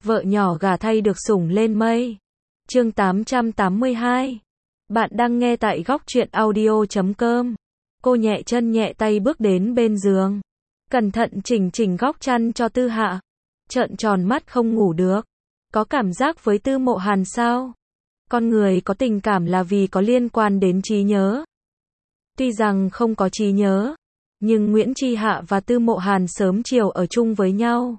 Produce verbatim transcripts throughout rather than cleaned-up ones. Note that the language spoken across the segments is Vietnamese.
vợ nhỏ gả thay được sủng lên mây. Chương tám trăm tám mươi hai. Bạn đang nghe tại góc truyện audio chấm com. Cô nhẹ chân nhẹ tay bước đến bên giường, cẩn thận chỉnh chỉnh góc chăn cho Tư Hạ. Trợn tròn mắt không ngủ được. Có cảm giác với Tư Mộ Hàn sao? Con người có tình cảm là vì có liên quan đến trí nhớ. Tuy rằng không có trí nhớ, nhưng Nguyễn Tri Hạ và Tư Mộ Hàn sớm chiều ở chung với nhau.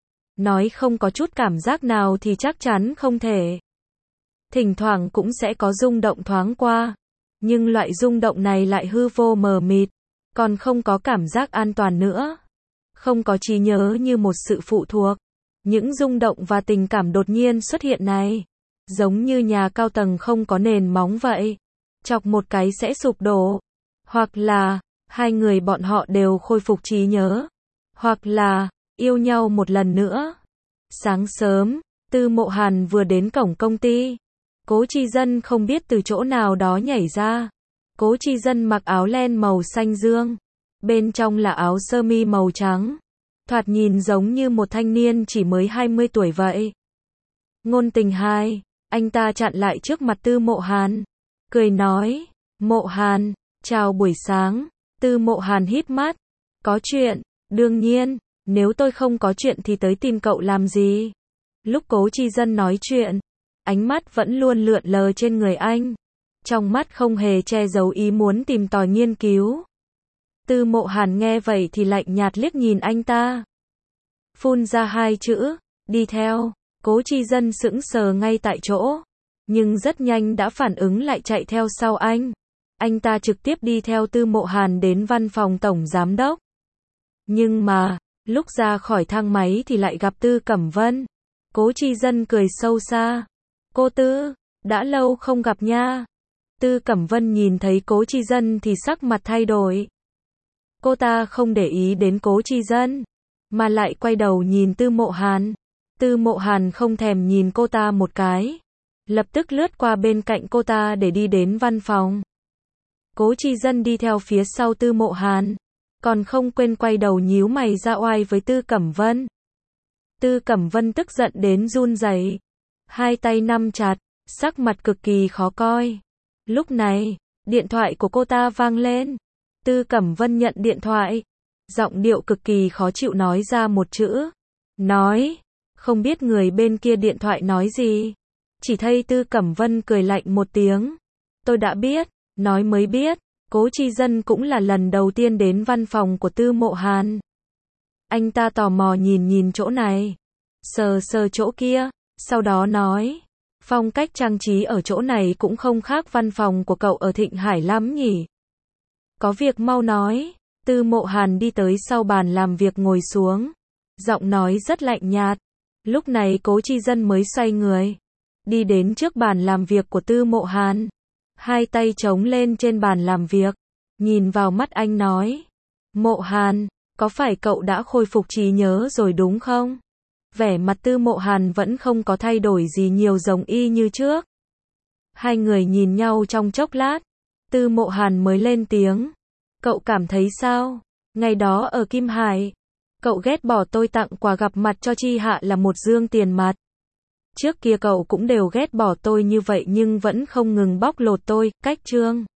Nói không có chút cảm giác nào thì chắc chắn không thể. Thỉnh thoảng cũng sẽ có rung động thoáng qua, nhưng loại rung động này lại hư vô mờ mịt, còn không có cảm giác an toàn nữa. Không có trí nhớ như một sự phụ thuộc. Những rung động và tình cảm đột nhiên xuất hiện này, giống như nhà cao tầng không có nền móng vậy. Chọc một cái sẽ sụp đổ. Hoặc là, hai người bọn họ đều khôi phục trí nhớ. Hoặc là, yêu nhau một lần nữa. Sáng sớm, Tư Mộ Hàn vừa đến cổng công ty. Cố Tri Dân không biết từ chỗ nào đó nhảy ra. Cố Tri Dân mặc áo len màu xanh dương. Bên trong là áo sơ mi màu trắng. Thoạt nhìn giống như một thanh niên chỉ mới hai mươi tuổi vậy. Ngôn tình hai, anh ta chặn lại trước mặt Tư Mộ Hàn. Cười nói, Mộ Hàn, chào buổi sáng. Tư Mộ Hàn híp mắt. Có chuyện, đương nhiên, nếu tôi không có chuyện thì tới tìm cậu làm gì? Lúc Cố Tri Dân nói chuyện, ánh mắt vẫn luôn lượn lờ trên người anh. Trong mắt không hề che giấu ý muốn tìm tòi nghiên cứu. Tư Mộ Hàn nghe vậy thì lạnh nhạt liếc nhìn anh ta. Phun ra hai chữ, đi theo. Cố Tri Dân sững sờ ngay tại chỗ, nhưng rất nhanh đã phản ứng lại chạy theo sau anh. Anh ta trực tiếp đi theo Tư Mộ Hàn đến văn phòng tổng giám đốc. Nhưng mà, lúc ra khỏi thang máy thì lại gặp Tư Cẩm Vân. Cố Tri Dân cười sâu xa. Cô Tư, đã lâu không gặp nha. Tư Cẩm Vân nhìn thấy Cố Tri Dân thì sắc mặt thay đổi. Cô ta không để ý đến Cố Tri Dân, mà lại quay đầu nhìn Tư Mộ Hàn. Tư Mộ Hàn không thèm nhìn cô ta một cái, lập tức lướt qua bên cạnh cô ta để đi đến văn phòng. Cố Tri Dân đi theo phía sau Tư Mộ Hàn, còn không quên quay đầu nhíu mày ra oai với Tư Cẩm Vân. Tư Cẩm Vân tức giận đến run rẩy, hai tay nắm chặt, sắc mặt cực kỳ khó coi. Lúc này, điện thoại của cô ta vang lên. Tư Cẩm Vân nhận điện thoại, giọng điệu cực kỳ khó chịu nói ra một chữ. Nói, không biết người bên kia điện thoại nói gì. Chỉ thấy Tư Cẩm Vân cười lạnh một tiếng. Tôi đã biết, nói mới biết. Cố Tri Dân cũng là lần đầu tiên đến văn phòng của Tư Mộ Hàn. Anh ta tò mò nhìn nhìn chỗ này, sờ sờ chỗ kia, sau đó nói. Phong cách trang trí ở chỗ này cũng không khác văn phòng của cậu ở Thịnh Hải lắm nhỉ. Có việc mau nói. Tư Mộ Hàn đi tới sau bàn làm việc ngồi xuống, giọng nói rất lạnh nhạt. Lúc này Cố Tri Dân mới xoay người, đi đến trước bàn làm việc của Tư Mộ Hàn, hai tay chống lên trên bàn làm việc, nhìn vào mắt anh nói. Mộ Hàn, có phải cậu đã khôi phục trí nhớ rồi đúng không? Vẻ mặt Tư Mộ Hàn vẫn không có thay đổi gì nhiều, giống y như trước. Hai người nhìn nhau trong chốc lát, Tư Mộ Hàn mới lên tiếng. Cậu cảm thấy sao? Ngày đó ở Kim Hải, cậu ghét bỏ tôi tặng quà gặp mặt cho Tri Hạ là một dương tiền mặt. Trước kia cậu cũng đều ghét bỏ tôi như vậy nhưng vẫn không ngừng bóc lột tôi. Cách Trương